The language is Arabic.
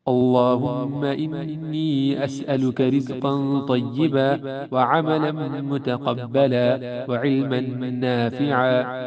اللهم إني أسألك رزقا طيبا وعملا متقبلا وعلما نافعا